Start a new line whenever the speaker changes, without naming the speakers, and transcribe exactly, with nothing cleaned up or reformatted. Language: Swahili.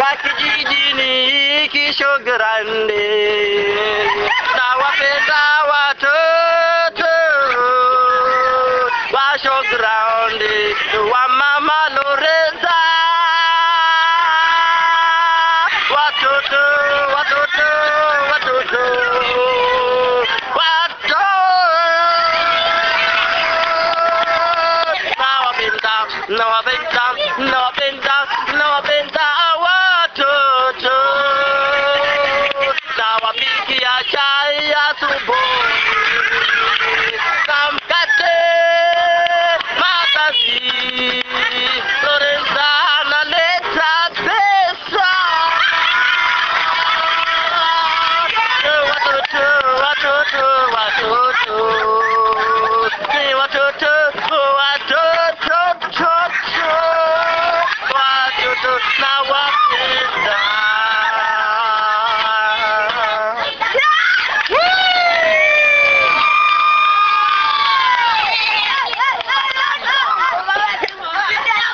wakijijini Kishogarande, nawapenda watoto wa Shogarande, wa Mama Loreza, watoto, watoto, watoto, watoto. Nawapenda, nawapenda, nawapenda watoto, nawapikia chai asubuhi.